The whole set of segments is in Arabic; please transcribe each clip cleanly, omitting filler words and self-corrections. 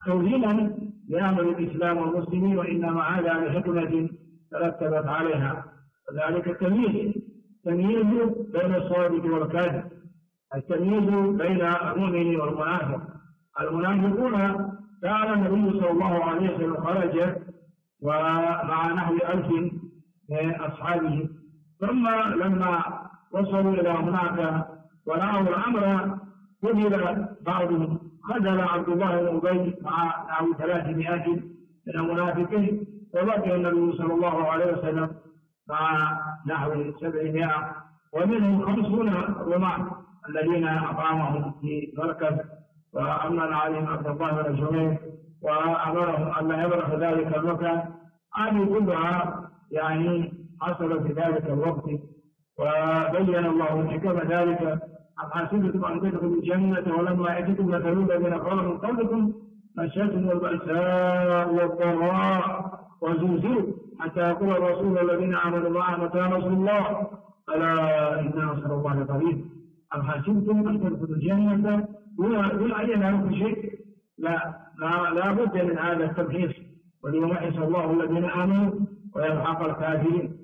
توهينا لأمر الإسلام والمسلمين، وإنما هذا لحكمة ترتبت عليها، وذلك التمييز بين الصادق والكاذب، التمييز بين المؤمن والمنافق. المنافقون كان النبي صلى الله عليه وسلم خرج ومع نحو 1000 من أصحابه، ثم لما وصلوا إلى هناك ورأوا الأمر قتل بعضهم، خذل عبد الله بن أبي مع نحو 300 من المنافقين، وبقي النبي صلى الله عليه وسلم مع نحو 700، ومنهم 50 رماة الذين أقامهم في مركز وأمن عليهم عبد الله بن جبير وأمرهم أن لا يبرح ذلك المكان. هذه كلها يعني حصلت في ذلك الوقت، وبين الله الحكم ذلك: أم حسبتم أن تدخلوا الجنة ولما يأتكم مثل الذين خلوا من قبلكم مستهم البأساء والضراء وزلزلوا حتى يقول الرسول والذين آمنوا معه متى نصر الله ألا إن نصر الله قريب. أم حسبتم أن تدخلوا الجنة دون أن ينالكم شيء؟ لا بد من هذا التمحيص، وليمحص الله الذين آمنوا ويمحق الكافرين.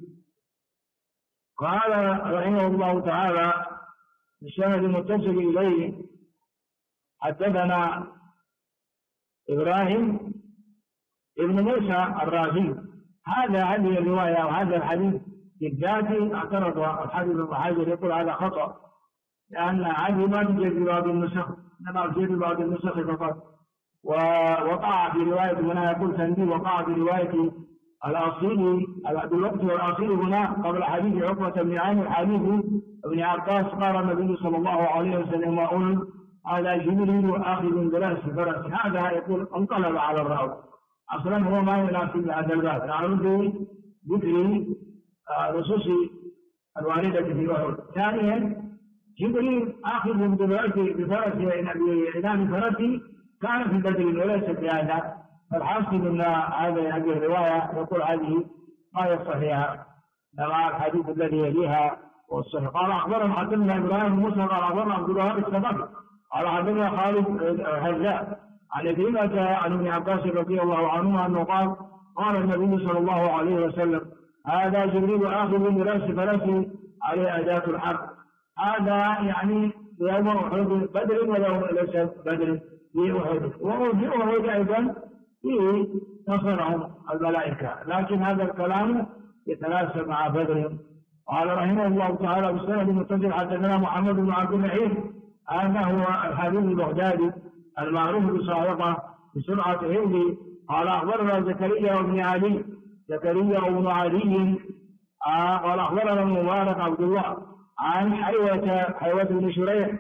قال رحمه الله تعالى بسند متصل إليه: حدثنا إبراهيم ابن موسى الرازي. هذه الرواية وهذا الحديث بالذات اعترض الحافظ ابن حجر، يقول هذا خطأ، لأن هذه ما توجد في بعض النسخ، إنما توجد في بعض النسخ فقط. ووقع في رواية هنا، يقول تنبيه، وقع في رواية الأصيل بالوقت والأصيل هنا قبل حديث عقبة بن عامر حديث ابن عباس قال النبي صلى الله عليه وسلم: هذا جبريل آخذ برأس فرس. هذا يقول انقلب على الراوي، أصلا هو ما يناسب هذا الباب، نعرض ذكر نصوص الواردة في الوحي. ثانيا، جبريل آخذ بفرس بإعلان فرسه كان في بدر وليس في هذا. فالحاصل أن هذه الرواية يقول هذه غير صحيحة مع الحديث الذي يليها والصحيح. قال أخبرنا حدثنا إبراهيم بن موسى قال أخبرنا عبد الوهاب الثقفي قال حدثنا خالد هزاء عن كلمة عن ابن عباس رضي الله عنهما أنه قال النبي صلى الله عليه وسلم: هذا جبريل آخذ برأس فرسه عليه أداة الحرب. هذا يعني يوم أحد بدر ويوم ليس بدر في أحد، وفي أحد أيضا فيه نصرهم الملائكة، لكن هذا الكلام يتناسب مع بدر. قال رحمه الله تعالى بالسند المتصل: حدثنا محمد بن عبد الرحيم هذا هو الحبيب البغدادي المعروف بصاحبه بسرعة هندي. قال أخبرنا زكريا بن علي قال أخبرنا المبارك عبد الله عن حيوة بن شريح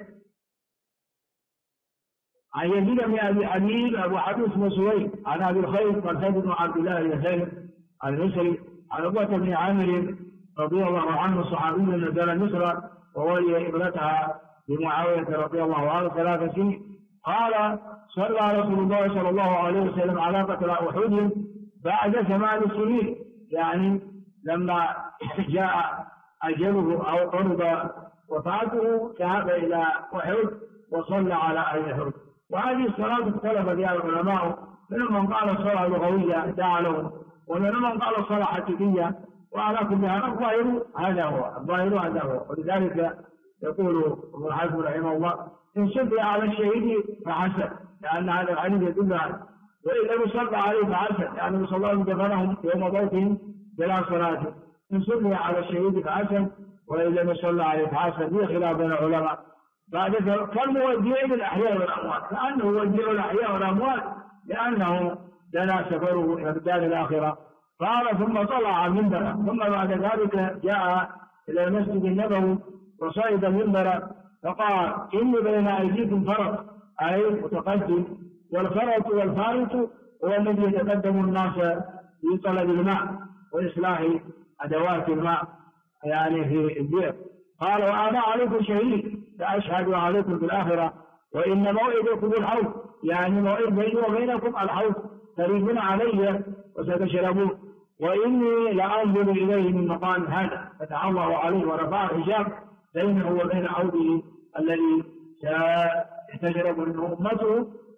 عن يزيد بن أبي حبيب أبو حبيب بن سويد عن أبي الخير قال بن عبد الله اليساري المصري عن عقبة بن عامر رضي الله عنه صحابي نزل مصر وولي ابنتها لمعاوية رضي الله عنه 3 سنين. قال: صلى رسول الله صلى الله عليه وسلم على قتل أحد بعد 8 سنين، يعني لما جاء أجله أو قرب وفاته ذهب إلى أحد وصلى على أهل أحد. وهذه الصلاة اختلف فيها العلماء، منهم من قال الصلاة لغوية دعا له، ومنهم من قال الصلاة حقيقية، وعلى كل حال الظاهر هذا هو. ولذلك يقول ابن حزم رحمه الله: إن صلى على الشهيد فحسن، لأن هذا الحديث يدل عليه، وإن لم يصلى عليه فحسن، لأن صلى الله عليه وسلم دفنهم يوم موتهم بلا صلاة. إن صلى على الشهيد فحسن، وإن لم يصلى عليه فحسن. في خلاف بين العلماء. بعد كالمودع بالأحياء والأموات، كأنه يودع الأحياء والأموات لأنه دنا سفره إلى الدار الآخرة. قال: ثم طلع المنبر، ثم بعد ذلك جاء إلى المسجد النبوي وصعد المنبر فقال: إني بين أيديكم فرط، أي متقدم، والفرط والفارط هو الذي يتقدم الناس في طلب الماء وإصلاح أدوات الماء يعني في البئر. قال: وأنا عليكم شهيد فأشهد عليكم في الآخرة، وإن موعدكم الحوض، يعني موعد بيني وبينكم الحوض، تريدون علي وستشربون، وإني لأنظر إليه من مقام هذا. فتح الله عليه ورفع الحجاب بينه وبين حوضه الذي ستشرب منه أمته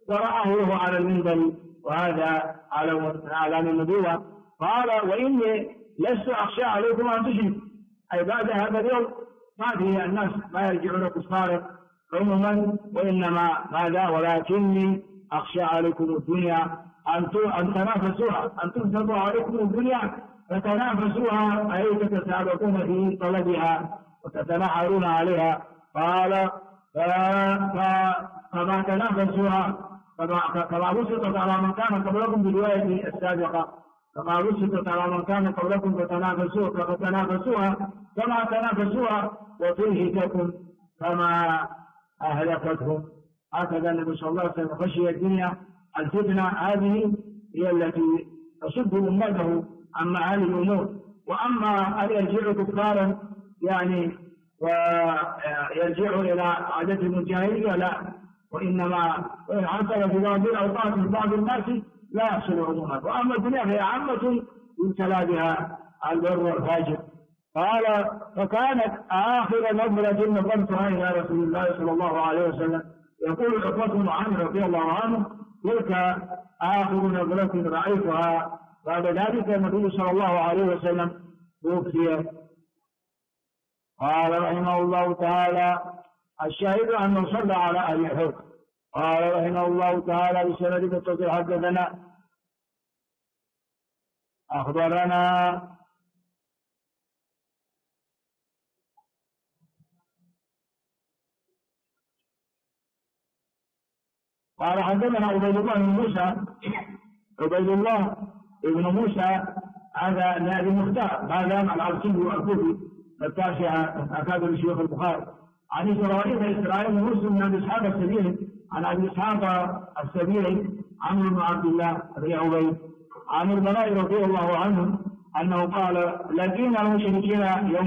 ورآه له على المنبر، وهذا على أعلام النبوة. قال: وإني لست أخشى عليكم أن تشركوا، أي بعد هذا اليوم ما في الناس ما يرجعون كفارا عموما، وإنما ماذا؟ ولكني أخشى عليكم الدنيا أن تنافسوها، أن تنفضوا عليكم الدنيا فتنافسوها، أي تتسابقون في طلبها وتتناحرون عليها. قال: فما تنافسوها كما بسطت على من كان قبلكم بالرواية السابقة، كما بسطت على من كان قبلكم فتنافسوها كما تنافسوها وتلهككم كما أهلكتهم. هكذا النبي صلى الله عليه وسلم خشي الدنيا. الفتنة هذه هي التي تصد أمته عن معالي الأمور. وأما أن يرجعوا كفارا يعني ويرجعوا إلى عادتهم الجاهلية لا، وإنما وإن حصل في بعض الأوقات من بعض الناس لا يحصل عموما. وأما الدنيا فهي عامة يبتلى بها البر والفاجر. قال: فكانت آخر نظرة نظرتها إلى رسول الله صلى الله عليه وسلم. يقول عقبة بن عامر رضي الله عنه: تلك آخر نظرة رأيتها. بعد ذلك النبي صلى الله عليه وسلم توفي. قال رحمه الله تعالى: الشاهد أنه صلى على أهل الحوض. قال رحمه الله تعالى: بسند متصل حدثنا أخبرنا قال حدثنا عبيد الله بن موسى، عبيد الله بن موسى هذا نائب المختار، هذا مع العبسي والكوفي التاسعة أكابر الشيوخ البخاري. عن إسرائيل بن مسلم بن أبي إسحاق السبيعي عن أبي إسحاق السبيعي عمرو بن عبد الله بن عبيد عن البراء رضي الله عنه أنه قال: لقينا المشركين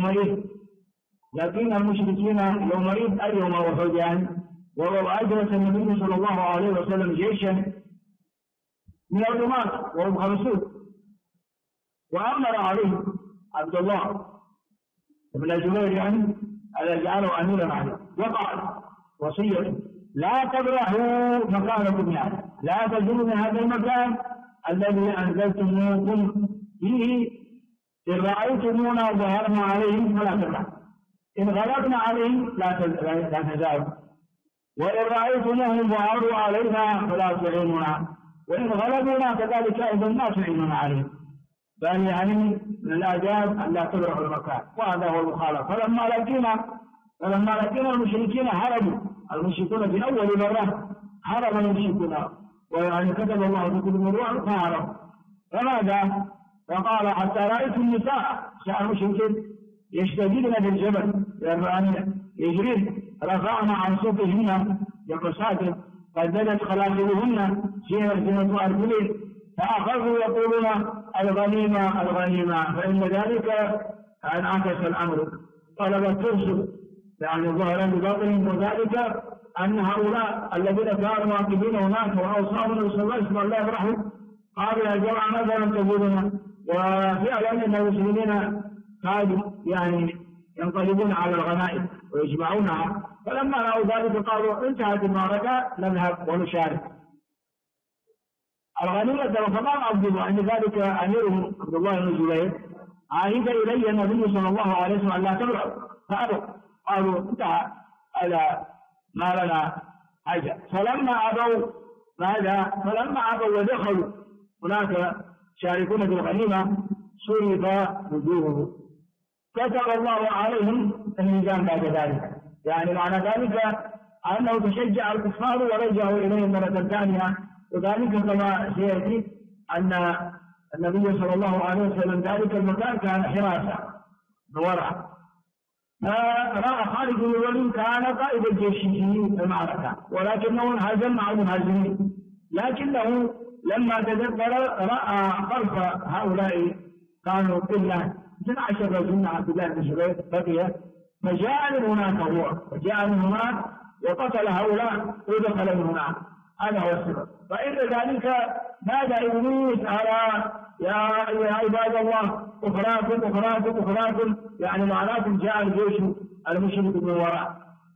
يومئذ أي يوم أحد يعني. وأجلس النبي صلى الله عليه وسلم جيشا من الرماة وهم 50، وأمر عليه عبد الله بن الزبير يعني أن يجعله أميرا عليه، وقال وصية: لا تبرحوا مكانكم، يعني لا تزوروا من هذا المكان الذي أنزلتموكم فيه. إن رأيتمونا ظهرنا عليهم فلا تبرحوا، إن غلبنا عليهم لا تزالوا، وإن رأيتموهم ظهروا علينا فلا تعينونا، وإن غلبونا كذلك أيضا لا تعينونا عليهم. بل يعني من الآداب أن لا تبرحوا المكان، وهذا هو المخالفة. فلما لقينا المشركين هربوا، المشركون في أول مرة هرب المشركون، ويعني كتب الله في كل مرة فهربوا. فماذا؟ فقال: حتى رأيت النساء المشركين يشتددن بالجبل يعني يجرين، رفعنا عن صوتهن يقصاتن قد بدت خلاصلهن زينة أرجلين، فأخذوا يقولون: الغنيمة الغنيمة، فإن ذلك انعكس الأمر، طلبت ترسل يعني ظهرا بباطنهم، وذلك أن هؤلاء الذين كانوا واقفين هناك وأوصاهم النبي صلى الله عليه وسلم لا يبرحوا قالوا: يا جماعة ماذا لم تزورنا؟ وفعلا أن المسلمين كانوا يعني ينقلبون على الغنائم ويجمعونها، فلما رأوا ذلك قالوا: انتهت المعركة نذهب ونشارك. الغنيمة فما عبدوا عند ذلك أميرهم عبد الله بن الزبير: عاهد إلي النبي صلى الله عليه وسلم لا تبرحوا، فأبوا، قالوا: انتهى هذا ما لنا حاجة. فلما أبوا ودخلوا هناك شاركون في الغنيمة صرف وجوهه، كتب الله عليهم الميزان بعد ذلك. يعني معنى ذلك أنه تشجع الكفار ورجعوا إليهم مرة ثانية. وذلك كما سيأتي أن النبي صلى الله عليه وسلم ذلك المكان كان حراسة ورع. فرأى خالد بن الوليد كان قائد الجيش في المعركة، ولكنه انهزم مع المهاجمين، لكنه لما تذكر رأى خلف هؤلاء كانوا إلا 12 رجل مع عبد الله بن الزبير بقي، فجاء من هناك وجاء من هناك وقتل هؤلاء ودخل من هناك. هذا هو السبب. فإن ذلك نادى إبليس على: يا عباد الله أخراكم، يعني معناكم جاء الجيش المشرك من وراء.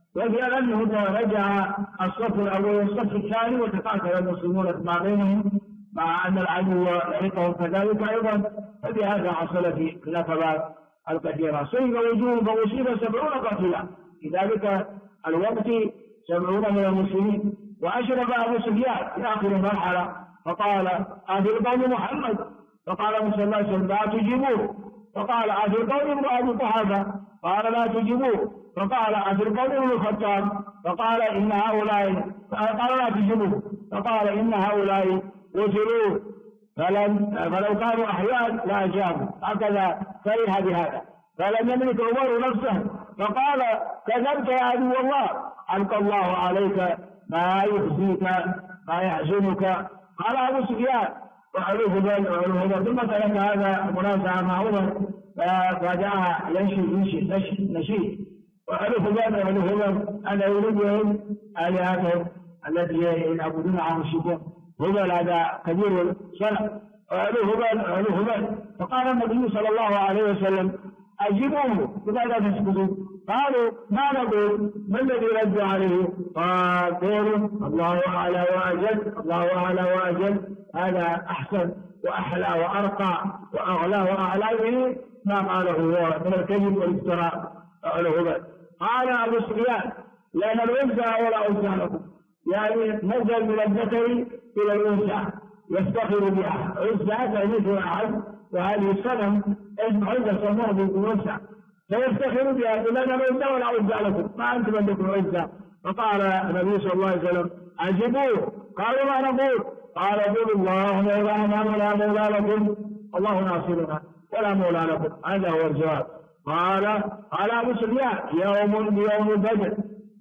وفي أنه رجع الصف الأول والصف الثاني وتقاتل المسلمون ما بينهم مع أن العدو يحيطهم كذلك أيضا، فبهذا حصل في النفبات الكثيرة. صيب وجوه فأصيب 70 قتيلا في ذلك الوقت 70 من المسلمين. وأشرف أبو سفيان في آخر مرحلة فقال آخر قوم محمد، فقال صلى الله عليه وسلم لا تجيبوه، فقال آخر قوم ابن أبي قحافة، قال لا تجيبوه، فقال آخر قوم ابن الخطاب، فقال إن هؤلاء، قال لا تجيبوه، فقال إن هؤلاء قتلوا فلو كانوا أحياء لأجابوا. هكذا فرح بهذا، فلم يملك عمر نفسه فقال كذبت يا عدو الله، ألقى الله عليك ما يخزيك ما يحزنك. قال أبو سفيان وعلوه هبل ثم ترك هذا منازعة مع عمر فجاء ينشد نشيد وعلوه هبل أن يريدهم آلهتهم التي يعبدون عن الشيطان. هبل هذا كبير صنع وعلوه هبل. فقال النبي صلى الله عليه وسلم أجيبوه لماذا تسكتون؟ قالوا ما نقول، ما الذي رد عليه؟ قال قولوا الله أعلى وأجل، الله أعلى وأجل، هذا أحسن وأحلى وأرقى وأغلى وأعلى به ما قاله هو من الكذب والافتراء. قال أبو سفيان لأن الأنثى ولا أنثى لكم، يعني نزل من الذكر إلى الأنثى يفتخر بها، أنثى تعنيف أحد، وهذه السنة اسم عزة سموه بالأنثى فيفتخر بها، لأن الأنثى ولا أنثى لكم، ما أنتم عندكم أنثى. فقال النبي صلى الله عليه وسلم أجيبوه. قالوا ما نقول؟ قال قولوا الله مولانا ولا مولى لكم، الله ناصرنا ولا مولى لكم، هذا هو الجواب. قال أبو سفيان يوم بيوم بدر،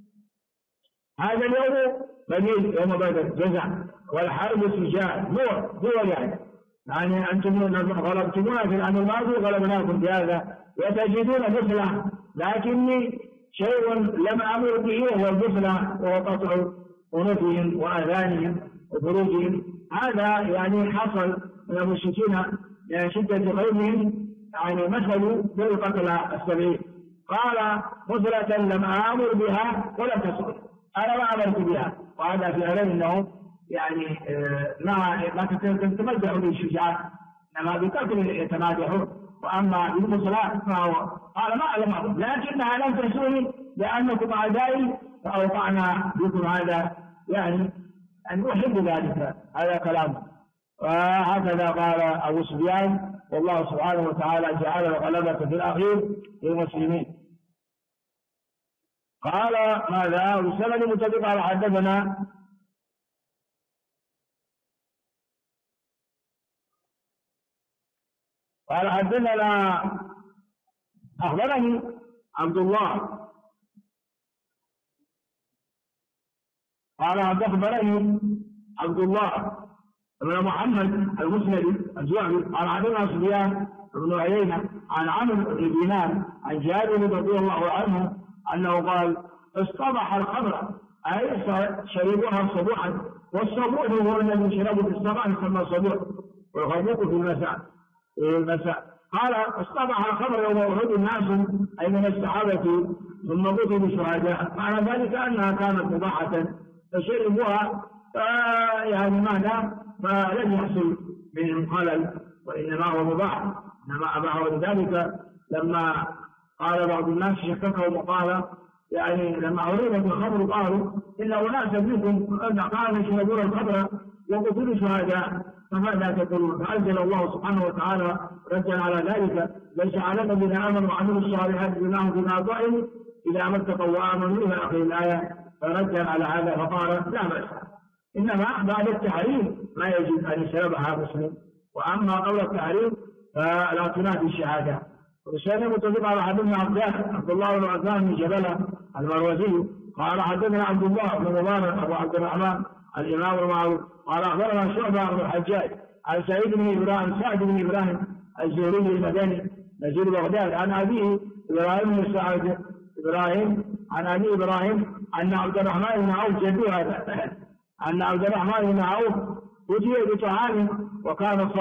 هذا اليوم بديل يوم بدر جزع، والحرب سجال دول يعني أنتم غلبتمونا في العام الماضي غلبناكم بهذا وتجدون مثله، لكني شيء لم أمر به وهو المثلى وهو قطع أنوفهم وأذانهم وفروجهم. هذا يعني حصل من المشركين من شدة غيظهم، يعني مثلوا بالقتلى السبعين. قال مثلة لم آمر بها ولم تسقط، أنا ما أمرت بها. وهذا في أعلم أنه يعني ما تتمدح بالشجاع، إنما بقتل يتمادحون. وأما بالمثلى فهو قال ما أعلم، لكنها لم تسوني لأنكم أعدائي فأوقعنا بكم هذا، يعني أن أحب ذلك، هذا كلامه. وهكذا قال أبو سفيان، والله سبحانه وتعالى جعل الغلبة في الأخير للمسلمين. قال ماذا؟ وسند متفق على حدثنا قال حدثنا أخبرني عبد الله قال أخبرني عبد الله بن محمد المسندي الزهري قال حدثنا سفيان بن عيينة عن عمرو بن دينار عن جابر رضي الله عنه أنه قال اصطبح الخمر أي شربوها صبوحا، والصبوح هو الذي يشرب في الصباح يسمى صبوح، والغبوق في المساء. قال اصطبح الخمر يوم أحد الناس أي من الصحابة ثم قتلوا شهداء، معنى ذلك أنها كانت مباحة فشربوها، يعني ماذا؟ فلم يحصل منهم خلل، وإنما هو مباح، إنما أباحه لذلك. لما قال بعض الناس شككهم وقال يعني لما أريد الخمر قالوا إن أناسا منكم قالوا يشربون الخمر وقتلوا شهداء، فماذا تقولون؟ فأنزل الله سبحانه وتعالى ردا على ذلك ليس على الذين آمنوا وعملوا الصالحات جناح فيما طعموا إذا ما اتقوا وآمنوا إلى آخر الآية، فردا على هذا فقال لا بأس، إنما بعد التحريم ما يجب أن يشربها مسلم، وأما قول التحريم فلا تنافي الشهادة. وبشأن متفق على حدثنا عبد الله بن عثمان بن جبلة المروزي قال حدثنا عبد الله بن مبارك أبو عبد الرحمن الإمام المعروف قال أخبرنا شعبة بن الحجاج عن سعد بن إبراهيم الزهري المدني نزيل بغداد عن أبيه إبراهيم بن سعد عن أبي إبراهيم أن عبد الرحمن بن عوف جدوه هذا أن عبد الرحمن بن عوف أتي بطعام وكان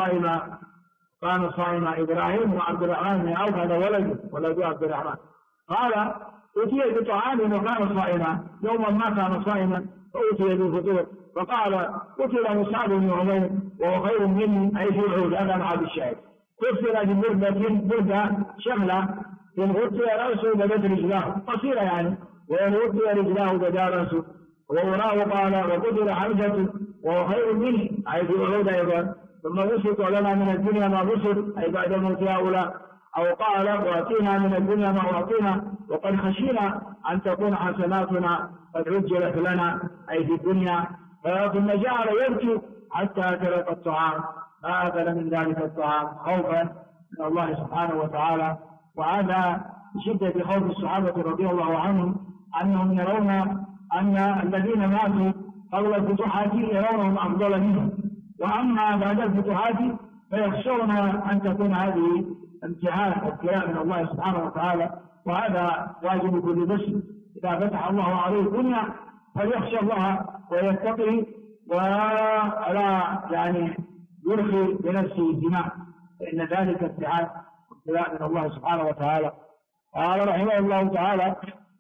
صائما إبراهيم وعبد الرحمن بن عوف هذا ولد عبد الرحمن. قال أتي بطعام وكان صائما، يوما ما كان صائما فأتي بالفطور فقال قتل مصعب بن عمير وهو خير مني، أي في العود. هذا مع الشاهد. قتل ببردة شغلة، إن غطي رأسه بدت رجلاه قصيرة يعني، وإن غطي رجلاه بدا رأسه. ووراه قال وقتل حمزة وهو خير مني، أي في العود أيضا. ثم بسط لنا من الدنيا ما بسط، أي بعد موت هؤلاء. أو قال وأتينا من الدنيا ما أعطينا وقد خشينا أن تكون حسناتنا قد عجلت لنا، أي في الدنيا. ثم جعل يبكي حتى ترك الطعام، ما أكل من ذلك الطعام خوفا من الله سبحانه وتعالى. وهذا بشدة خوف الصحابة رضي الله عنهم، أنهم يرون أن الذين ماتوا قبل الفتوحات يرونهم أفضل منهم، وأما بعد الفتوحات فيخشون أن تكون هذه امتحان وابتلاء من الله سبحانه وتعالى. وهذا واجب كل مسلم إذا فتح الله عليه الدنيا فليخشى الله ويتقي ولا يعني يرخي بنفسه الدماء، فإن ذلك امتحان وابتلاء من الله سبحانه وتعالى. قال رحمه الله تعالى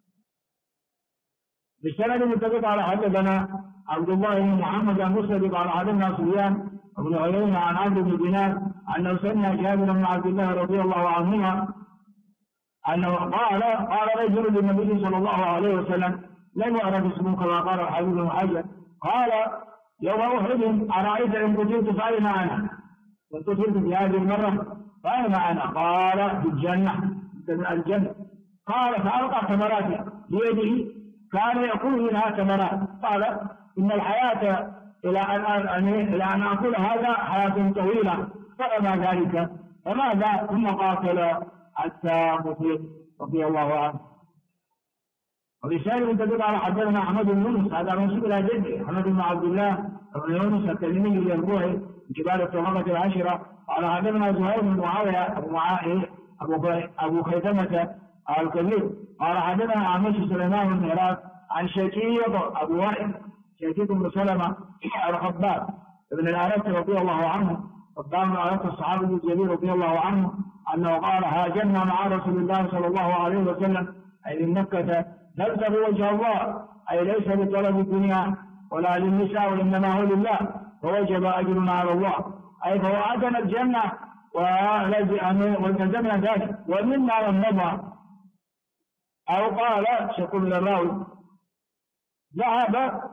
بالسند المتفق على حدثنا عبد الله بن محمد المسند قال حدثنا سفيان بن عيينة عن عبد بن دينار أنه سمع جابر بن عبد الله رضي الله عنهما أنه قال رجل للنبي صلى الله عليه وسلم لم يعرف اسمه كما قال الحبيب بن حجر، قال يوم أحد أرأيت إن قتلت فأين أنا؟ إن قتلت في هذه المرة فأين أنا؟ قال في الجنة، من الجنة. قال فألقى تمرات بيده كان يأكل منها تمرات. قال إن الحياة إلى أن أقول هذا حياة طويلة، فما ذلك فماذا؟ ثم قاتل حتى قتل رضي الله عنه. وبسائر تدل على حدثنا أحمد بن يونس، هذا منسوب إلى جده أحمد بن عبد الله بن يونس التميمي اليربوعي من كبار الطبقة العشرة. قال حدثنا زهير بن معاوية أبو خيثمة الكبير قال حدثنا أعمش سليمان بن هلال عن شيكية أبو وائل شيكية بن سلمة الخباب ابن الأرت رضي الله عنه، خباب الأرت الصحابي الجليل رضي الله عنه، أنه قال هاجرنا مع رسول الله صلى الله عليه وسلم أي من مكة نبتغي وجه الله، أي ليس لطلب الدنيا ولا للنساء وإنما هو لله، فوجب أجرنا على الله، أي فوعدنا الجنة والتزمنا ذلك ومنا من مضى. أو قال شكل الراوي ذهب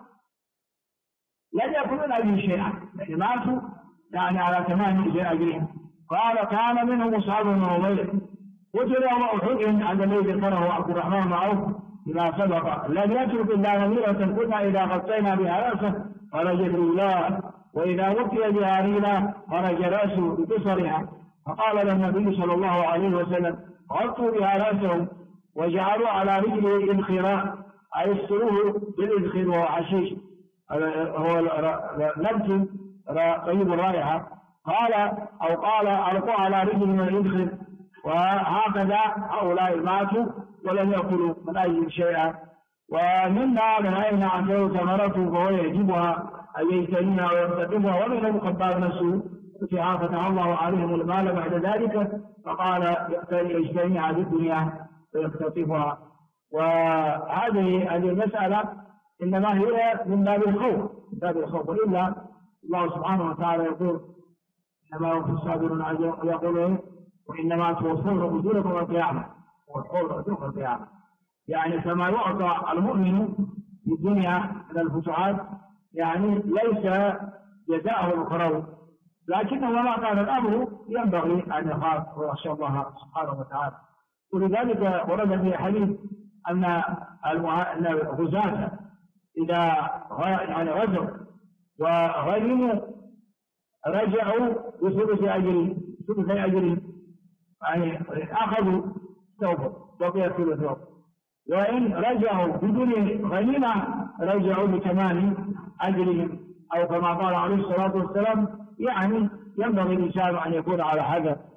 لم يكن أجل شيئا، يعني ماتوا يعني على تمام أجرهم. قال كان منهم مصعب بن عمير قتل يوم أحد، هذا الذي ذكره عبد الرحمن بن عوف بما سبق، لم يترك إلا نميرة كنا إذا غطينا بها رأسه خرج بالله، وإذا وقي بها ريلا خرج رأسه بقصرها. فقال النبي صلى الله عليه وسلم غطوا بها رأسه وجعلوا على رجله الإذخراء، أي يستروه بالإذخر وهو حشيش، هو نبت طيب الرائحة. قال أو قال ألقوا على رجلهم الإذخر، وهكذا هؤلاء ماتوا ولم يأكلوا من أجل شيئا. ومنا من أين أعطيه ثمرته فهو يجبها أن يجتنيها ويقتطفها، ومن المخبار نفسه فتح الله عليهم المال بعد ذلك فقال يجتنيها بالدنيا ويقتطفها. وهذه المسألة إنما هي من باب الخوف، وإلا الله سبحانه وتعالى يقول إنما هو في الصابرون يقول وإنما توفون أجوركم يوم القيامة، يوم القيامة، يعني كما يعطى المؤمن في الدنيا من الفتوحات يعني ليس جزاءه الأخروي، لكنه ما كان الأمر ينبغي أن يخاف ويخشى الله سبحانه وتعالى. ولذلك ورد في حديث أن الغزاة إذا يعني غزوا وغنموا رجعوا بثلث أجرهم، يعني أخذوا ثوبا بقي ثلث، وإن رجعوا بدون غنيمة رجعوا بتمام أجرهم، أو كما قال عليه الصلاة والسلام يعني ينبغي الإنسان أن يكون على هذا.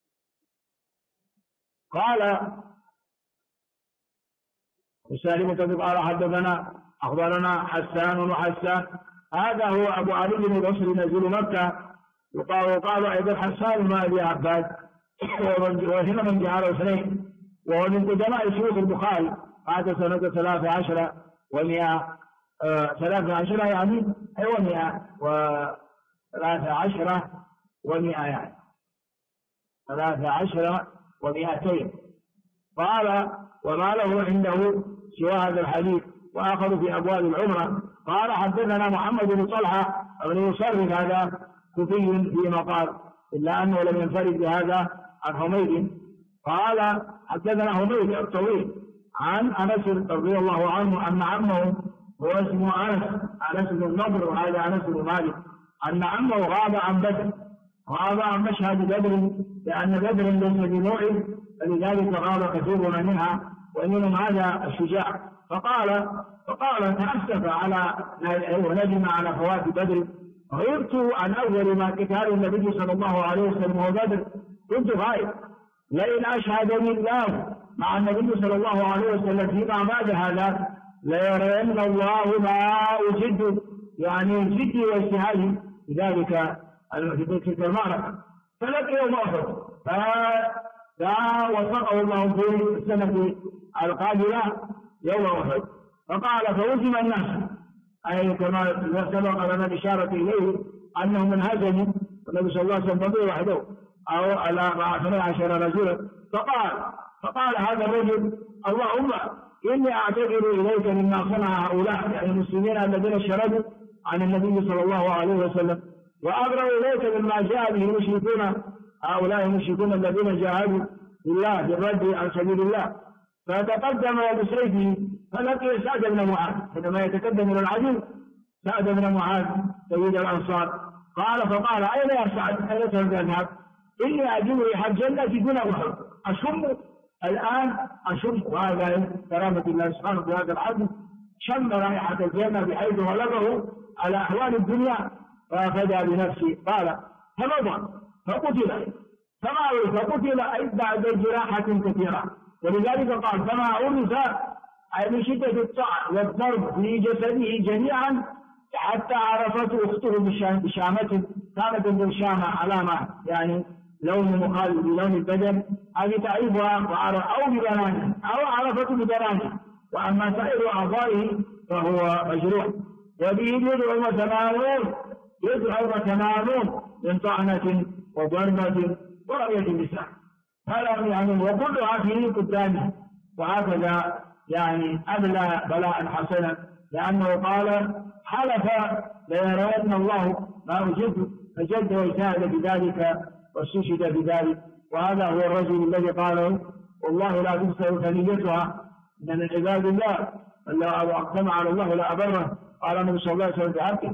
قال وسالم قال حدثنا أخبرنا حسان وحسان، هذا هو أبو علي بن البصري نزيل مكة، وقال أيضا حسان بن أبي عباد، وهنا من جعله اثنين، وهو من قدماء شيوخ البخاري مات سنة 13 و100 13 يعني 113 و100 يعني 13 و200. قال وما له عنده سوى هذا الحديث وآخر في أبواب العمرة. قال حدثنا محمد بن طلحة بن يصرف هذا كوفي في مقال إلا أنه لم ينفرد بهذا عن حميد. قال حدثنا حميد الطويل عن أنس رضي الله عنه أن عمه هو اسمه أنس بن النضر وهذا أنس بن مالك أن عمه غاب عن بدر، غاب عن مشهد بدر لأن بدر ليس بموعد فلذلك غاب كثير منها ومنهم هذا الشجاع. فقال تأسف على وندم على فوات بدر، غبت عن أول ما قتال النبي صلى الله عليه وسلم وهو بدر، كنت غائب، لئن أشهدني الله مع النبي صلى الله عليه وسلم فيما بعد هذا ليرين الله ما أجد، يعني جدي واجتهادي بذلك في تلك المعركة. فلقي يوم أحد فوفقه الله في السنة القادمة يوم أحد. فقال فوزم الناس، أي كما سبق لنا الإشارة إليه أنه من هزموا النبي صلى الله عليه وسلم بضيع وحده أو على 12 رجلا. فقال هذا الرجل اللهم إني أعتذر إليك مما صنع هؤلاء، يعني المسلمين الذين شردوا عن النبي صلى الله عليه وسلم، وأبرأ إليك مما جاء به المشركون، هؤلاء المشركون الذين جاهدوا بالله بالرد عن سبيل الله. فتقدم بسيفه فلقي سعد بن معاذ، حينما يتقدم إلى العدو سعد بن معاذ سيد الأنصار. فقال أين يا سعد؟ أين تذهب؟ إني أجد ريح الجنة دون أحد، أشم الآن أشم، وهذا كرامة الله سبحانه في هذا العدو، شم رائحة الجنة بحيث غلبه على أحوال الدنيا ففدى بنفسه. قال فمضى فقتل أي بعد جراحة كثيرة، ولذلك قال فما عرف أي من شدة الطعن والضرب في جسده جميعا حتى عرفته أخته بشامة كانت بالشامة علامة يعني لون مخالف بلون البدن، هذه تعرفها أو ببنانه أو عرفته ببنانه، وأما سائر أعضائه فهو مجروح. وبه يدعو 80 من طعنة وضربة ورمية اللسان، هذا يعني وكلها في قدامه. وهكذا يعني أبلى بلاء حسنا، لأنه قال حلف ليرين الله ما أجد، فجد واجتهد بذلك واستشهد بذلك. وهذا هو الرجل الذي قاله والله لا تبصر ثنيتها إن من عباد الله لو أقسم على الله لا أبره. قال النبي صلى الله عليه وسلم بعبده.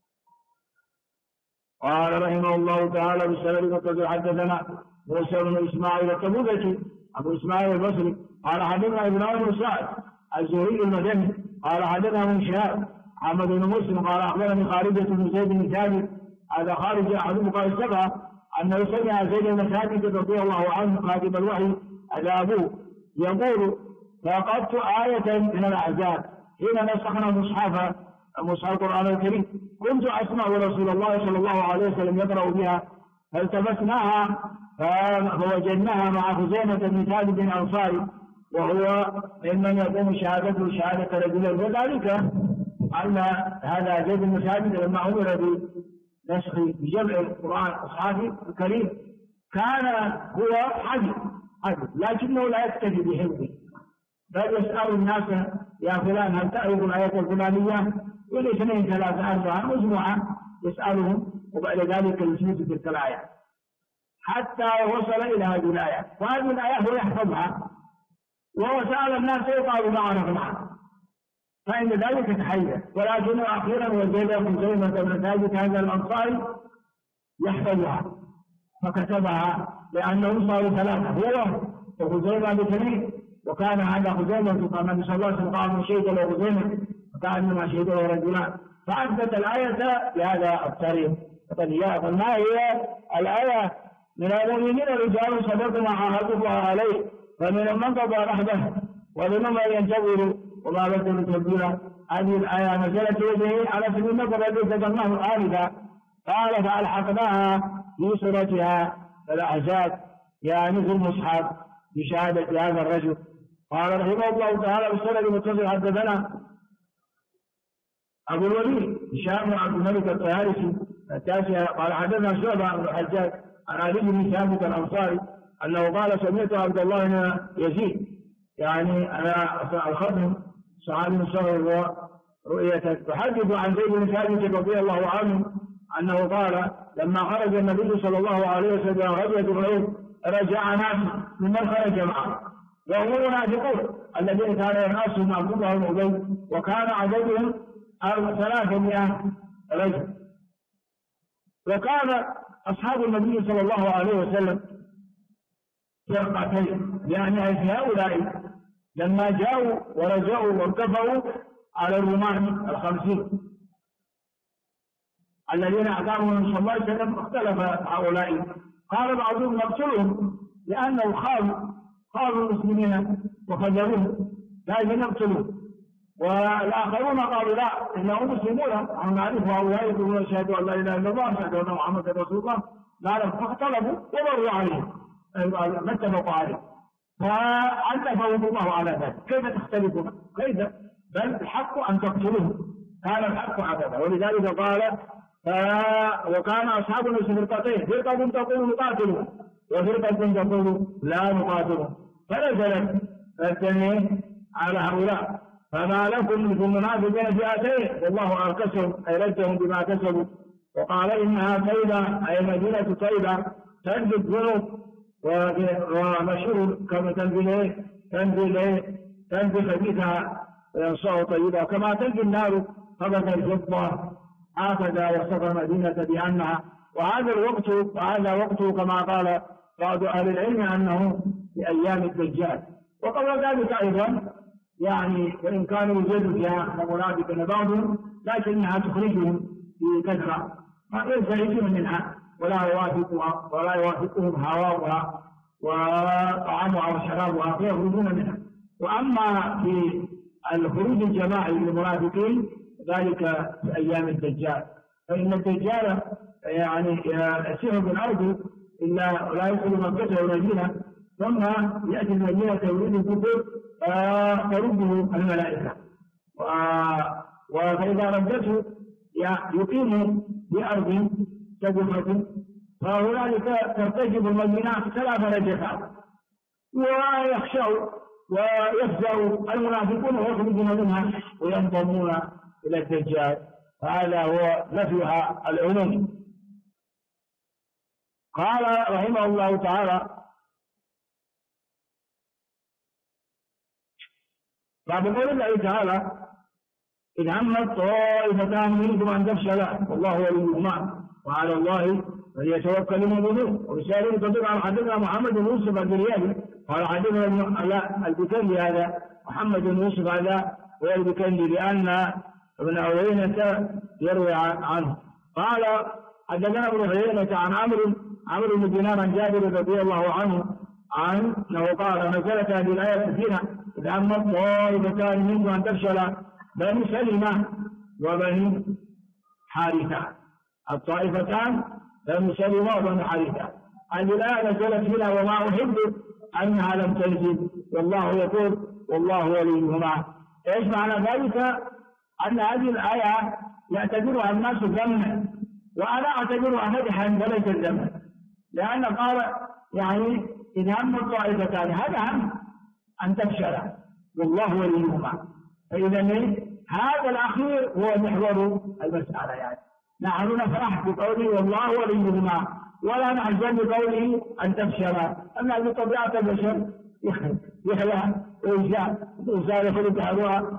قال رحمه الله تعالى بالسند قد حدثنا موسى بن إسماعيل التبوذكي أبو إسماعيل البصري قال حدثنا ابن بن سعد الزهري المدني قال حدثنا من شهاب محمد بن مسلم قال أخبرني خارجة بن زيد بن ثابت، هذا خارج أحدهم قال السبعة أنه سمع زيد بن ثابت رضي الله عنه كاتب الوحي على أبوه يقول فقدت آية من الأحزاب حين نسخنا مصحف القرآن الكريم، كنت أسمع رسول الله صلى الله عليه وسلم يقرأ بها فالتمسناها فوجدناها مع خزيمة بن ثابت الأنصاري وهو ممن يقوم شهادته شهادة رجلين، وذلك أن هذا زيد بن ثابت لما أمر بنسخ بجمع القرآن الصحابي الكريم كان هو حدث لكنه لا يكتفي بحفظه، بل يسأل الناس يا فلان هل تعرف الآية الفلانية؟ والاثنين 3 4 مجموعة يسألهم، وبعد ذلك يثبت تلك الآية حتى وصل إلى هذه الآية، وهذه الآية هو يحفظها وهو سأل الناس يقال ما عرف معه، فإن ذلك تحيز. ولكن أخيرا وزيد بن خزيمة بن ثابت هذا الأنصاري يحفظها فكتبها لأنهم صاروا 3 هو وخزيمة ب2، وكان هذا خزيمة قام النبي صلى الله عليه وسلم قام شهد له خزيمة فكأنما شهده رجلان، فأثبت الآية بهذا الطريق. ما هي الآية؟ من المؤمنين رجال صدقوا ما عاهدوا الله عليه فمنهم من قضى نحبه ومنهم من ينتظر وما بدلوا تبديلا. هذه الآية نزلت يده على سبيل النظر الذي ذكرناه آنفا، قال فألحقناها في صورتها الأحزاب يعني في المصحف بشهادة هذا الرجل. قال رحمه الله تعالى بالسند المتصل حدثنا أبو الوليد هشام بن عبد الملك الطيالسي التاسع قال حدثنا شعبة بن الحجاج عن علي بن ثابت الأنصاري أنه قال سمعت عبد الله بن يزيد يعني على الخضم صحابي صغير رؤية تحدث عن زيد بن ثابت رضي الله عنه أنه قال لما خرج النبي صلى الله عليه وسلم غزوة أحد رجع ناس ممن خرج معه وهم المنافقون الذين كان يناصهم عبد الله بن أبي وكان عددهم 300 رجل. وكان أصحاب النبي صلى الله عليه وسلم فرقتين يعني هؤلاء لما جاءوا ورجعوا وارتفعوا على الرومان 50 الذين أعطاهم النبي صلى الله عليه وسلم اختلف هؤلاء قال بعضهم نقتلهم لأنه خالوا المسلمين وخذلوهم لازم نقتلهم والآخرون قالوا لا إنهم مسلمون هم نعرف هؤلاء يقولون أشهد أن لا إله إلا الله أشهد أن محمدا رسول الله لا فاختلفوا ومروا عليهم ما اتفقوا عليه فعلفهم الله على ذلك. كيف تختلفون؟ كيف؟ بل الحق أن تقتلوه كان الحق عددا. ولذلك قال وكان أصحاب النبي فرقتين فرقة تقول نقاتلوا وفرقة تقول لا نقاتلوا فنزلت الثانيين على هؤلاء فما لكم في المنافقين فئتين والله أركسهم أي ردهم بما كسبوا وقال إنها طيبة أي مدينة طيبة تنزل الذنوب ومشهور كما تنزل خبيثها وينصاه طيبة كما تنزل النار خبث الفضة هكذا وصف مدينة بأنها وهذا وقته كما قال بعض أهل العلم أنه في أيام الدجال. وقبل ذلك أيضا يعني وإن كانوا يوجد فيها منافقين بعضهم لكنها تخرجهم في كثرة ما ينزعجون منها ولا يوافقهم هواؤها وطعامها وشرابها فيخرجون منها. وأما في الخروج الجماعي للمنافقين ذلك في أيام الدجال فإن الدجال يعني يسير بالأرض إلا لا يدخل مكة والمدينة ثم يأتي المدينة يريد الكفر ترده الملائكة فإذا ردته يقيم بأرض سجفة فهنالك ترتجب المدينة 3 رجفات ويخشوا ويفزعوا المنافقون ويخرجون منها وينضمون إلى الدجال. هذا هو نفيها العموم. قال رحمه الله تعالى بعد قول الله تعالى إذ همت طائفتان منكم أن تفشلا والله وليهما وعلى الله فليتوكل المؤمنون. ورسالة تدل على حدثنا محمد بن يوسف الدريابي قال حدثنا البكندي هذا محمد بن يوسف هذا هو البكندي لأن ابن عيينة يروي عنه قال حدثنا ابن عيينة عن عمرو بن دينار عن جابر رضي الله عنه أنه قال نزلت هذه الآية فينا إذ همت طائفتان منكم أن تفشل بني سلمة وبني حارثة الطائفتان بني سلمة وبني حارثة. هذه الآية نزلت فينا وما أحب أنها لم تنزل والله يقول والله وليهما. إيش معنى ذلك؟ أن هذه الآية يعتبرها الناس ذما وأنا أعتبرها مدحا وليس ذما لأن قال يعني إذ هم الطائفتان هذا هم أن تفشل والله وليهما. فإذا هذا الأخير هو محور المسألة يعني نحن نفرح بقوله والله وليهما ولا نحزن بقوله أن تفشل أن بطبيعة البشر يخلع وإنسان يخلق هذا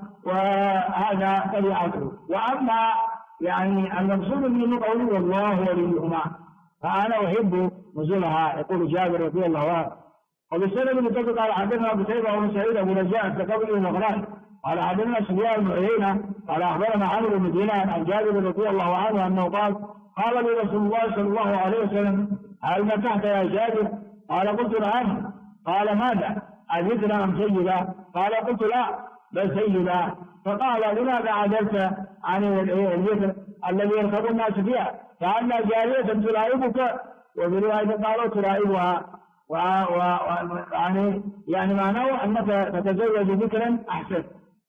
وهذا طبيعته. وأما يعني المقصود من قوله والله وليهما فأنا أحب نزولها يقول جابر رضي الله عنه. وبالسنة المتفق على حدثنا أبو سعيد وأبو سعيد أبو نجاح كقبل المغران قال حدثنا سفيان بن عيينة قال أخبرنا عمرو بن دينار عن جابر رضي الله عنه أنه قال لي رسول الله صلى الله عليه وسلم هل متحت يا جابر؟ قال قلت نعم. قال ماذا؟ أذكر أم سيدا؟ قال قلت لا بل سيدا. فقال لماذا عدلت عن الذكر الذي يركب الناس فيها كأن جارية تلائبك وبرواية قالوا تلائبها يعني معناه أنك تتزوج ذكرا أحسن.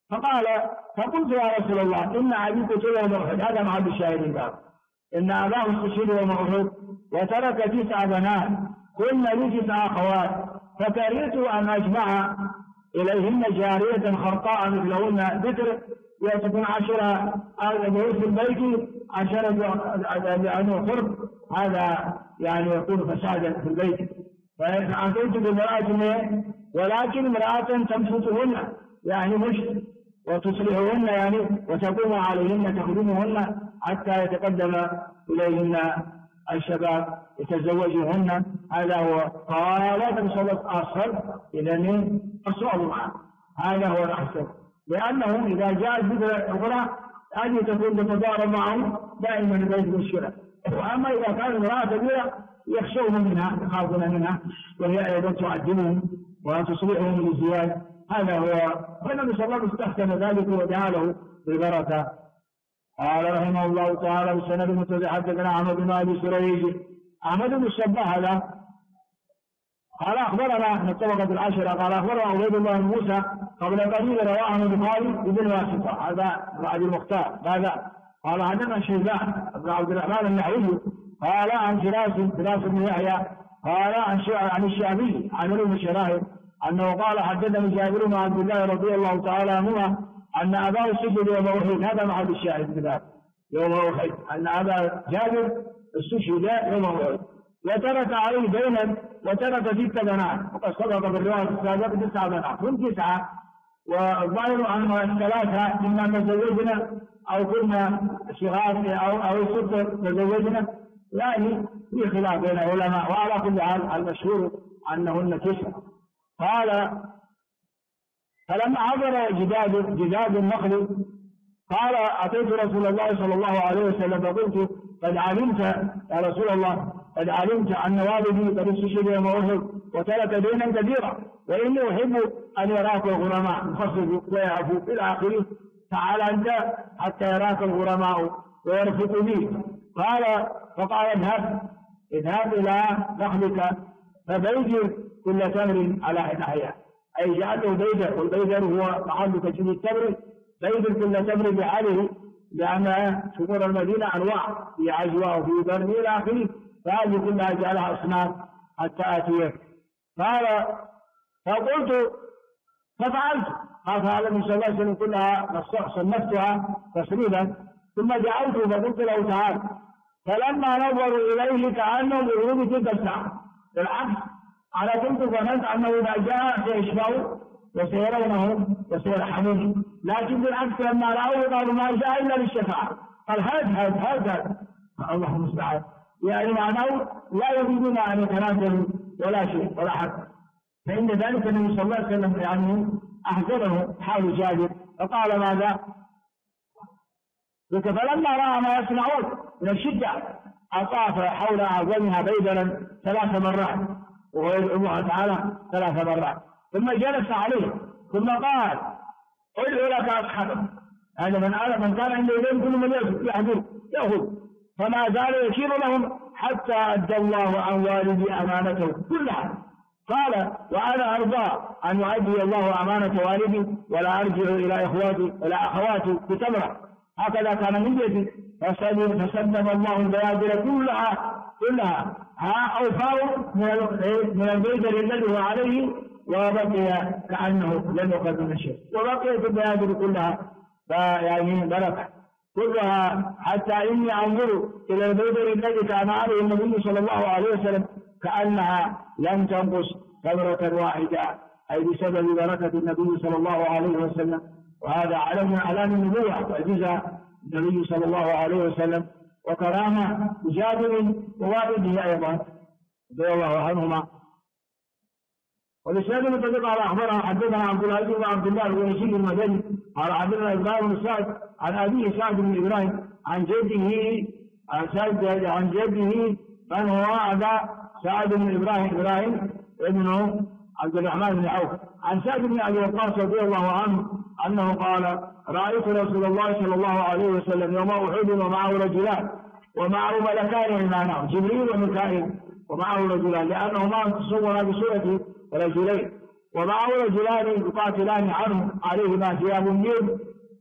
فقلت يا رسول الله إن أبي قتل يوم أحد، هذا محل الشاهد الباب، إن أباه استشهد يوم أحد وترك 9 بنات كن لي 9 أخوات، فكرهت أن أجمع إليهن جارية خرقاء مثلهن ذكر يكون 10 في البيت 10 لأنه خرق، هذا يعني يكون فسادا في البيت. فأتيت بامرأة ولكن امرأة تمسكهن يعني مش وتصلحهن يعني وتقوم عليهن تخدمهن حتى يتقدم إليهن الشباب يتزوجهن. هذا هو قال بصدق أصل إذا من الصعب معه، هذا هو الأحسن، لأنه إذا جاء الذكر الأخرى هذه تكون تتضارب معهم دائما البيت مشكلة. وأما إذا كان امرأة كبيرة يخشون منها يخافون منها وهي أيضا تعذبهم وتصلحهم للزواج. هذا هو، فالنبي صلى الله عليه وسلم استحسن ذلك ودعا له بالبركة. قال رحمه الله تعالى بالسند المتصل حدثنا أحمد بن أبي سريج أحمد بن الصباح هذا قال أخبرنا من الطبقة العاشرة قال أخبرنا عبيد الله بن موسى قبل قليل رواه عن البخاري بن واسطة هذا بعد المختار. هذا قال حدثنا شيبان بن عبد الرحمن النحوي قال عن فراس بن يحيى قال عن الشعبي عن ابن شراهد أنه قال حدثني جابر بن عبد الله رضي الله تعالى عنهما أن أباه استشهد يوم أحد. هذا محل الشاهد بذلك يوم أحد، أن أبا جابر استشهد يوم أحد وترك عليه دينا وترك 6 بنات، وقد سبق بالرواية السابقة 9 بنات هم 9 والظاهر أن 3 إما تزوجنا أو كنا صغار أو 6 تزوجنا، يعني في خلاف بين العلماء، وعلى كل حال المشهور أنهن 9. قال فلما حضر جداد النخل قال أتيت رسول الله صلى الله عليه وسلم فقلت قد علمت يا رسول الله قد علمت أن والدي قد استشهد يوم أحد وترك دينا كبيرا وإني أحب أن يراك الغرماء يخفف ويعفو إلى آخره، تعال أنت حتى يراك الغرماء ويرفق بي. فقال اذهب إلى نخلك فبيدر كل تمر على ناحية، أي جعله بيدر، والبيدر هو محل تجميع التمر، بيدر كل تمر بحاله، لأن شمور المدينة أنواع في عجوة وفي برمي إلى آخره، فهذه كلها جعلها أصناف حتى آتيك. فقلت ففعلت، قال النبي صلى الله عليه وسلم كلها صنفتها تصريفا، ثم جعلت فقلت له تعال، فلما نظروا إليه كأنهم يريد تلك الساعة، بالعكس على كنت ظننت أنه إذا جاء سيشبعوا وسيرونه وسيرحمون، لكن بالعكس لما رأوا قالوا ما جاء إلا للشفاعة، قال هذا الله المستعان، يعني معناه لا يريدون أن يتنازلوا ولا شيء ولا حد. فإن ذلك النبي صلى الله عليه وسلم يعني أحزنه حال جابر، فقال ماذا؟ فلما رأى ما يصنعون من الشدة أطاف حول أعظمها بيدرا 3 مرات، وهو يدعو الله تعالى 3 مرات، ثم جلس عليه ثم قال ادعو لك أصحابك، هذا من كان عنده يدين كل من يأخذ، فما زال يشير لهم حتى أدى الله عن والدي أمانته كلها. قال وأنا أرضى أن يؤدي الله أمانة والدي ولا أرجع إلى إخواتي ولا أخواتي بتمرة، هكذا كان من يدي. فسلم الله البيادر كلها أوفاه من البيدر الذي هو عليه، وبقي كأنه لم يقل من شيء، وبقيت البيادر كلها يعني بركة كلها، حتى إني أنظر إلى البيدر الذي كان عليه النبي صلى الله عليه وسلم كأنها لم تنقص ثمرة واحدة، أي بسبب بركة النبي صلى الله عليه وسلم. وهذا علم من أعلام النبوة وعجزة النبي صلى الله عليه وسلم وكرامة جابر ووالده أيضا رضي الله عنهما. ولسان المتفق على أخبرنا حدثنا عبد العزيز بن عبد الله بن يزيد المدني قال حدثنا إبراهيم بن سعد عن أبيه سعد بن إبراهيم عن جده من هو أبا سعد بن إبراهيم ابن عبد الرحمن بن عوف عن سعد بن أبي وقاص رضي الله عنه أنه قال رأيت رسول الله صلى الله عليه وسلم يوم أحد ومعه رجلان ومعه ملكان إيمانه جبريل وميكائيل، ومعه رجلان، لأنه ما تصور بصورة رجلين، ومعه رجلان يقاتلان عنه عليهما ثياب بيض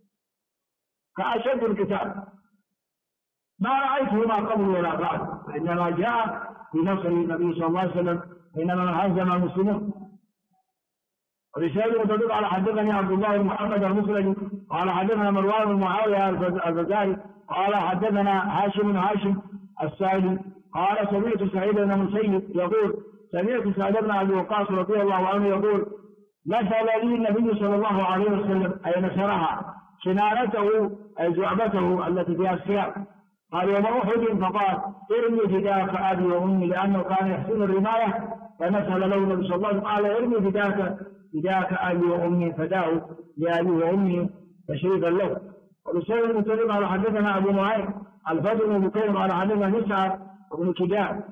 كأشد القتال، ما رأيتهما قبل ولا بعد، إنما جاء في نصر النبي صلى الله عليه وسلم حينما هزم المسلمون. ورسالة تدل على حدثني عبد الله بن محمد المسلمي قال حدثنا مروان بن معاوية الفزاري قال حدثنا هاشم بن هاشم السائلي قال سمعت سعيد بن المسيب يقول سمعت سعد بن ابي وقاص رضي الله عنه يقول مثل لي النبي صلى الله عليه وسلم اي نشرها سنانته اي زعبته التي فيها السياق. قال يوم احد فقال ارمي فداك ابي وامي، لانه كان يحسن الرمايه فمثل له النبي صلى الله عليه وسلم قال ارمي فداك ابي وامي، فداه لابي وامي تشريفا له. وبسبب المتكلم على حدثنا ابو نعيم الفضل بن بكير على حدثنا مسعر وابن كداء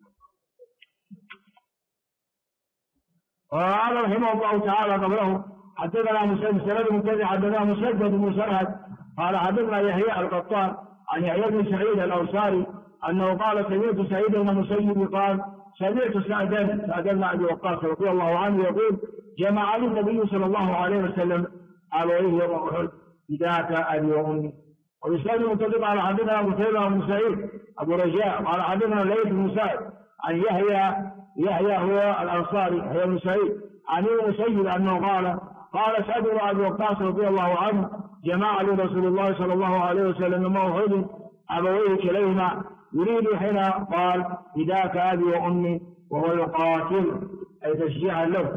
قال رحمه الله تعالى قبله حدثنا مسدد بن حدثنا مسدد بن سرهد قال حدثنا يحيى القطان عن يحيى بن سعيد الاوصاري انه قال سمعت سعيد بن المسيب قال سمعت سعد بن ابي وقاص رضي الله عنه يقول جمع لي النبي صلى الله عليه وسلم ابويه يوم احد فداك ابي وامي. وبسند المتفق على حدثنا ابو سعيد بن سعيد ابو رجاء قال حدثنا الليث بن سعد عن يحيى هو الانصاري يحيى بن سعيد عن ابن المسيب انه قال سعد بن ابي وقاص رضي الله عنه جمع لي رسول الله صلى الله عليه وسلم يوم احد ابويه كليهما يريد حين قال فداك ابي وامي وهو يقاتل اي تشجيعا له.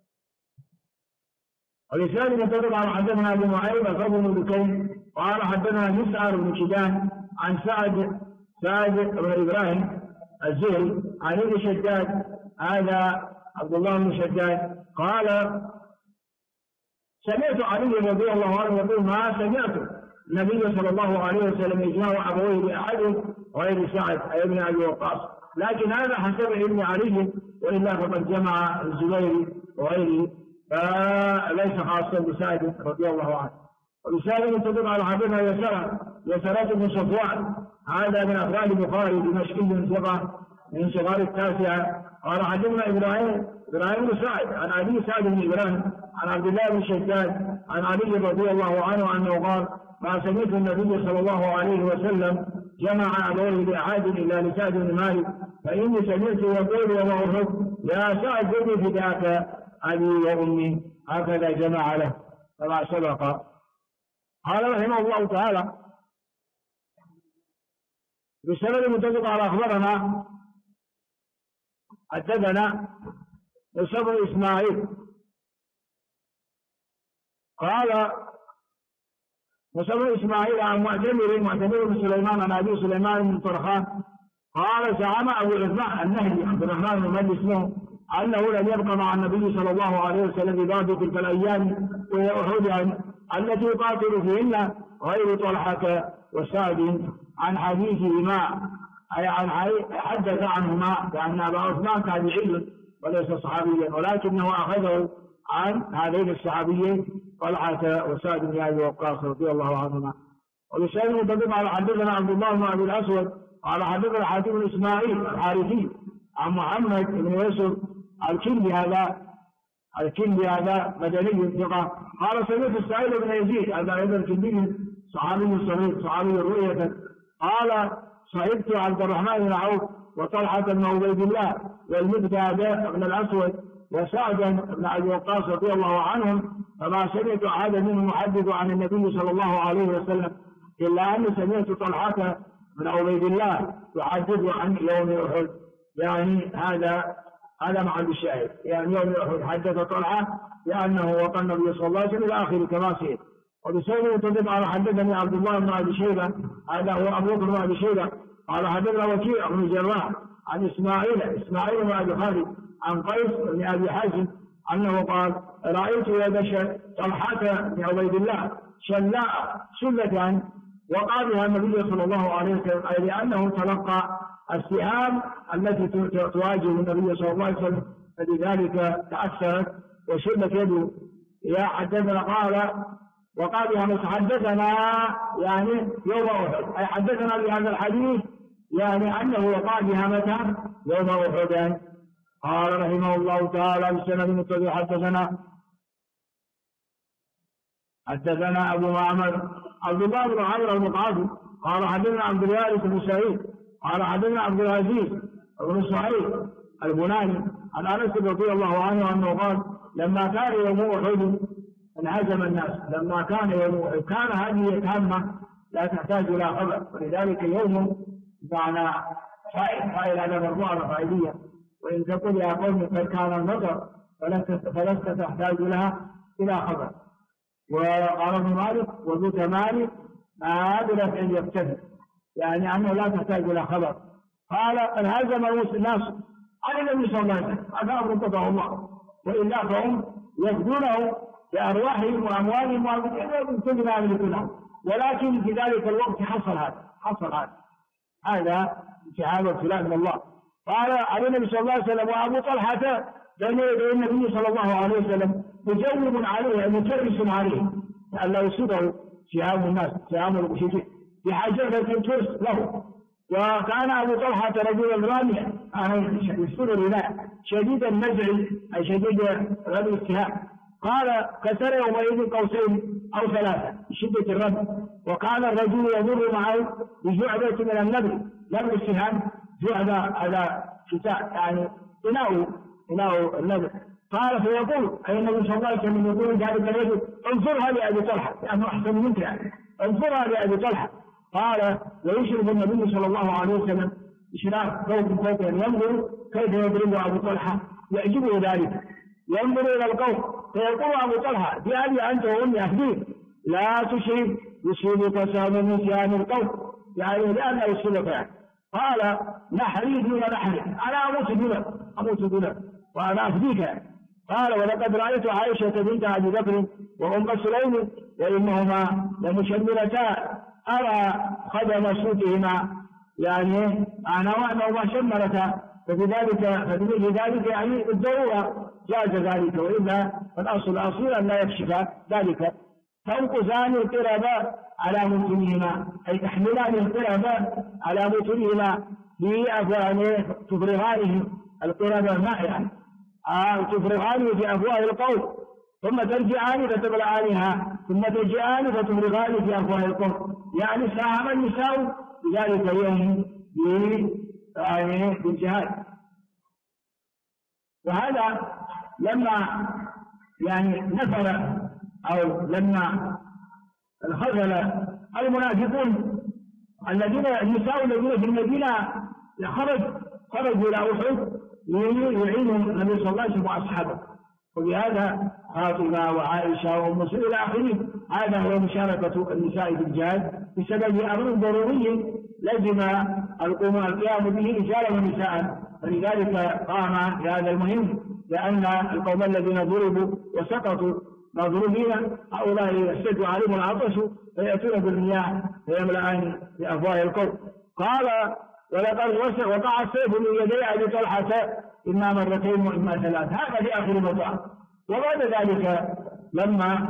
ولسان المتفق على حدثنا ابو نعيم الفضل بن بكير قال حدثنا مسعر بن كدان عن سعد بن ابراهيم الزهري عن ابن شداد هذا عبد الله بن شداد قال سمعت علي رضي الله عنه يقول ما سمعت النبي صلى الله عليه وسلم يجمع ابويه باحد غير سعد اي ابن ابي وقاص، لكن هذا حسب ابن علي والا فقد جمع الزبير وغيره فليس خاصا بسعد رضي الله عنه. ورسالة تدل على حدثنا يسرات بن صفوان هذا من افراد البخاري دمشقي ثقة من صغار التاسعة قال حدثنا ابراهيم بن سعد عن ابي سعد بن ابراهيم عن عبد الله بن شداد عن علي رضي الله عنه انه قال ما سمعت النبي صلى الله عليه وسلم جمع ابويه باحد الا لسعد بن مالك فاني سمعت يقول يوم احد يا سعد ارمي فداك ابي وامي، هكذا جمع له كما سبق. قال رحمه الله تعالى بسند المتفق على اخبرنا حدثنا موسى بن اسماعيل قال موسى بن اسماعيل عن معتمر بن سليمان عن ابي سليمان بن طرخان قال زعم ابو عثمان النهدي عبد الرحمن بن مجلس له انه لم يبقى مع النبي صلى الله عليه وسلم ببعض تلك الايام وهي احد التي يقاتل فيهن غير طلحه وسعد عن حديثهما اي عن حدث عنهما لان ابا عثمان تابعي وليس صحابيا ولكنه اخذه عن هذين الصحابيين طلحه وسعد بن ابي وقاص رضي الله عنهما. ولسانه تدل على حدثنا عبد الله بن ابي الاسود قال حدثنا حاتم بن اسماعيل الحارثي عن محمد بن يوسف الكندي هذا مدني ثقة قال سمعت السعيد بن يزيد هذا ايضا الكندي صحابي صغير صحابي رؤية قال صحبت عبد الرحمن بن عوف وطلحة بن عبيد الله والمقداد بن الاسود وسعد بن ابي وقاص رضي الله عنهم فما سمعت احدا منهم يحدث عن النبي صلى الله عليه وسلم الا اني سمعت طلحة بن عبيد الله يحدث عن يوم احد، يعني هذا محل الشاهد، يعني يوم احد حدث طلحة لانه وقع النبي صلى الله عليه وسلم الى اخره كما سير. وبسبب تدل على حدثني عبد الله بن ابي شيبه هذا هو ابو بكر بن ابي شيبه قال حدثنا وكيع بن الجراح عن اسماعيل بن ابي خالد عن قيس بن ابي حازم انه قال رايت يد طلحة بن عبيد الله شلاء سلة وقع بها النبي صلى الله عليه وسلم اي لانه تلقى السهام التي تواجه النبي صلى الله عليه وسلم فلذلك تاثرت وشلت يده. يا حدثنا قال وقال بها حدثنا يعني يوم احد اي حدثنا بهذا الحديث يعني أنه وقع بها متى؟ يوم أحد. قال رحمه الله تعالى بسند متبع حدثنا أبو معمر عبد الله بن عمرو المقعدي قال حدثنا عبد الوارث بن سعيد قال حدثنا عبد العزيز بن سعيد البناني عن أنس رضي الله عنه أنه قال لما كان يوم أحد انهزم الناس. لما كان يوم أحد كان هذه تامة لا تحتاج إلى خبر، ولذلك يوم معنى فائل على مرضوعة فائدية، وإن تقول يا قوم قد كان المطر فلست تحتاج لها إلى خبر. وقال ابن مالك وذو تمام ما أدرك أن يبتدئ، يعني أنه لا تحتاج إلى خبر. قال انهزم الناس عن النبي صلى الله عليه وسلم، هذا أمر قضاه الله، وإلا فهم يفدونه بأرواحهم وأموالهم ومن كل ما يملكونه، ولكن في ذلك الوقت حصل هذا امتحان وابتلاء من الله. قال على النبي صلى الله عليه وسلم وأبو طلحة بين يدي النبي صلى الله عليه وسلم مجوب عليه مكرس عليه ألا يصيبه سهام الناس سهام المشركين بحاجة ترس له. وكان أبو طلحة رجلا راميا يسر الإناء شديد النزع أي شديد رمي السهام. قال كسر يومئذ قوسين أو ثلاثة بشدة الرمي. وكان الرجل يمر معه بجعبة من النبل، نبل السهام جعبة على شتاء يعني إناء النبل. قال فيقول أي النبي صلى الله عليه وسلم يقول ذلك الرجل انظرها لأبي طلحة لأنه أحسن منك يعني انظرها لأبي طلحة. قال ويشرب النبي صلى الله عليه وسلم إشراف فوق ينظر كيف يضرب أبو طلحة يعجبه ذلك، ينظر إلى القوم فيقول أبو طلحة بأبي أنت وأمي أخبير لا تشرب يصيبك سهم من سهام القوم، يعني لأنه يصيبك يعني. قال نحري دون نحري أنا أموت دونك وأنا أفديك. قال ولقد رأيت عائشة بنت أبي بكر وأم سليم وإنهما لمشمرتان أرى خدم سوقهما، يعني أنا وأنهما شمرتا، فبمثل ذلك يعني الضرورة جاز ذلك، وإلا فالأصل أصيلا لا يكشف ذلك. تنقصان القرب على متنهما أي تحملان القرب على متنهما بأفواه تفرغانه القرب المائعة تفرغانه في أفواه القوم ثم ترجعان فتبلعانها ثم ترجعان فتفرغان في أفواه القوم، يعني ساهم النساء بذلك اليوم بالجهاد. وهذا لما يعني نفر أو لما انخذل المنافقون النساء الذين في المدينة خرجوا إلى أحد ليعينوا النبي صلى الله عليه وسلم وأصحابه، وبهذا فاطمة وعائشة وأم سلمة إلى آخره. هذا هو مشاركة النساء في الجهاد بسبب أمر ضروري لزم القيام به رجالا ونساء، فلذلك قام بهذا المهم، لأن القوم الذين ضربوا وسقطوا مضروبين هؤلاء يشتد عليهم العطش فيأتون بالمياه فيملأان بأفواه القوم. قال ولقد وقع السيف من يدي أبي طلحة إما مرتين وإما ثلاث، هذا في آخر المطاف. وبعد ذلك لما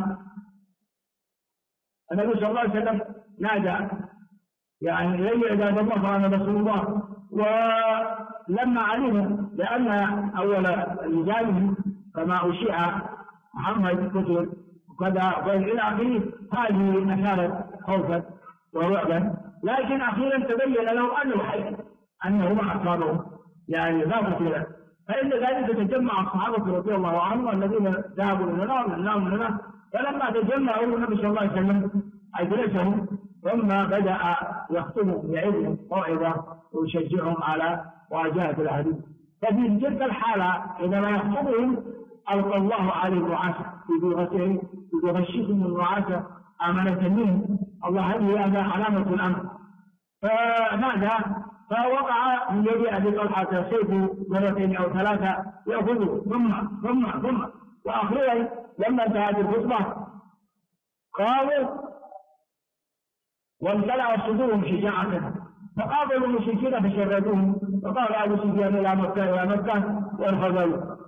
النبي صلى الله عليه وسلم نادى يعني إلي عباد الله فأنا رسول الله، ولما علموا لأن أول رجالهم كما أشيع محمد قتل وكذا إلى آخره، هذه أثارت خوفا ورعبا، لكن أخيرا تبين لهم أنه حي أنه ما أصابهم يعني لا قتل. فإن ذلك تجمع الصحابة رضي الله عنهم الذين ذهبوا لنا فلما تجمعوا النبي صلى الله عليه وسلم أجلسهم ثم بدأ يخطبهم يعظهم موعظة ويشجعهم على مواجهة العدو. ففي تلك الحالة عندما يخطبهم ألقى الله عليه الرعاسة في بغشهم الرعاسة آمنة منه الله هذه علامة الأمر. فماذا فوقع من يد أبي طلحة سيف مرتين أو ثلاثة يأخذه ثم وأخيرا لما انتهت الخطبة قاموا وامتلأ صدورهم شجاعة فقابلوا المشركين فشردوهم، فقال أبو سفيان إلى مكة وانخذلوا.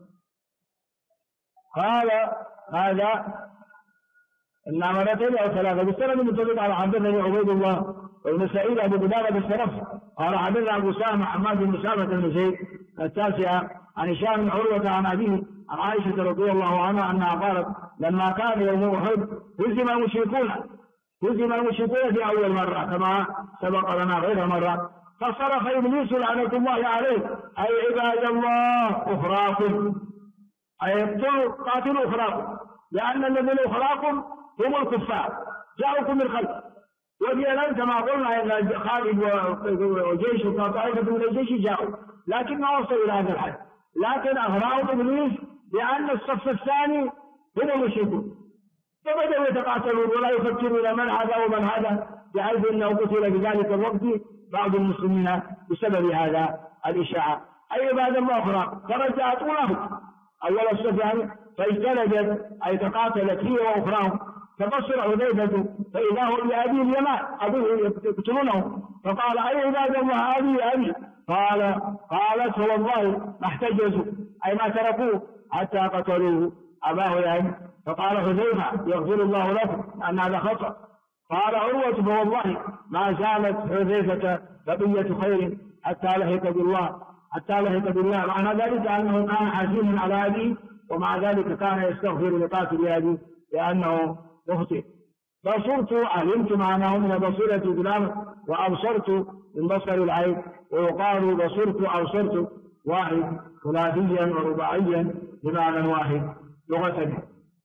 قال هذا إن مرتين أو ثلاثة بالسند المتفق على حدثني عبيد الله وابن سعيد أبو قدامة بالشرف قال حدثنا أبو سامة حماد بن أسامة بن زيد. 9 عن هشام بن عروة عن أبيه عن عائشة رضي الله عنها أنها قالت لما كان يوم أحد هزم المشركون في أول مرة كما سبق لنا غير مرة، فصرف إبليس لعنة الله عليه أي عباد الله أخراكم، أي قاتلوا أخراكم، لأن الذين أخراكم هم الكفار جاءوكم من خلف. وفعلا كما قلنا ان خالد وجيش وطائفه من الجيش جاءوا، لكن ما وصلوا الى هذا الحد، لكن اغراهم ابليس لان الصف الثاني هم المشركون، فبداوا يتقاتلون ولا يفكرون من هذا ومن هذا، بحيث انه قتل بذلك الوقت بعض المسلمين بسبب هذا الاشاعه. اي عباد الله اخرى فرجعت اولاهم اول الصف يعني، فاجتلدت اي تقاتلت هي واخراهم، فبصر حذيفة فإذا هو بأبي اليمان أبوه يقتلونه، فقال أي عباد الله أبي قالت والله ما احتجزوا أي ما تركوه حتى قتلوه أباه يعني. فقال حذيفة يغفر الله لكم أن هذا خطأ. قال عروة فوالله ما زالت حذيفة بقية خير حتى لحق بالله. معنى ذلك أنه كان حزينا على أبيه، ومع ذلك كان يستغفر لقاتل أبيه لأنه مخطئ. بصرت علمت معناه من بصيرة الكلام، وأبصرت من بصر العين، ويقال بصرت أبصرت واحد ثلاثيا ورباعيا بمعنى واحد لغة.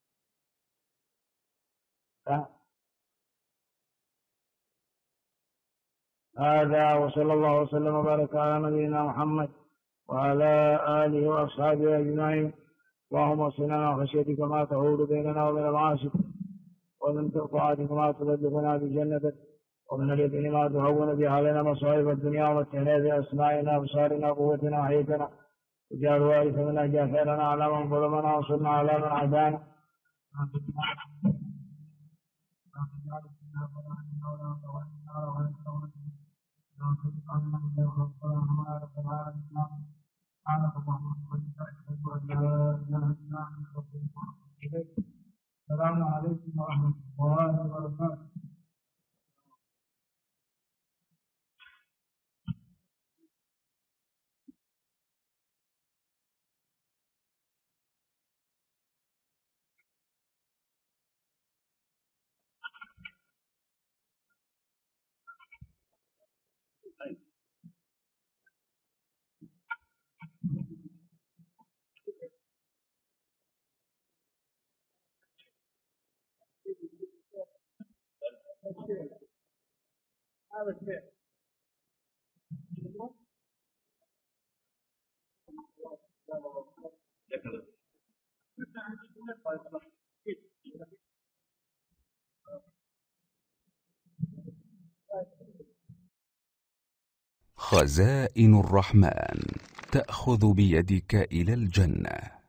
هذا وصلى الله وسلم وبارك على نبينا محمد وعلى آله وأصحابه أجمعين. اللهم اصلنا من خشيتك ما تحول بيننا وبين المعاصي، ومن طاعتك ما تبلغنا بجنتك، ومن اليقين ما تهون به علينا مصائب الدنيا، ومتعنا بأسماعنا وأبصارنا وقوتنا وحياتنا، واجعل الوارث منا اجعل ثارنا على من ظلمنا وانصرنا على من عادانا. السلام عليكم ورحمة الله وبركاته. خزائن الرحمن تأخذ بيدك إلى الجنة.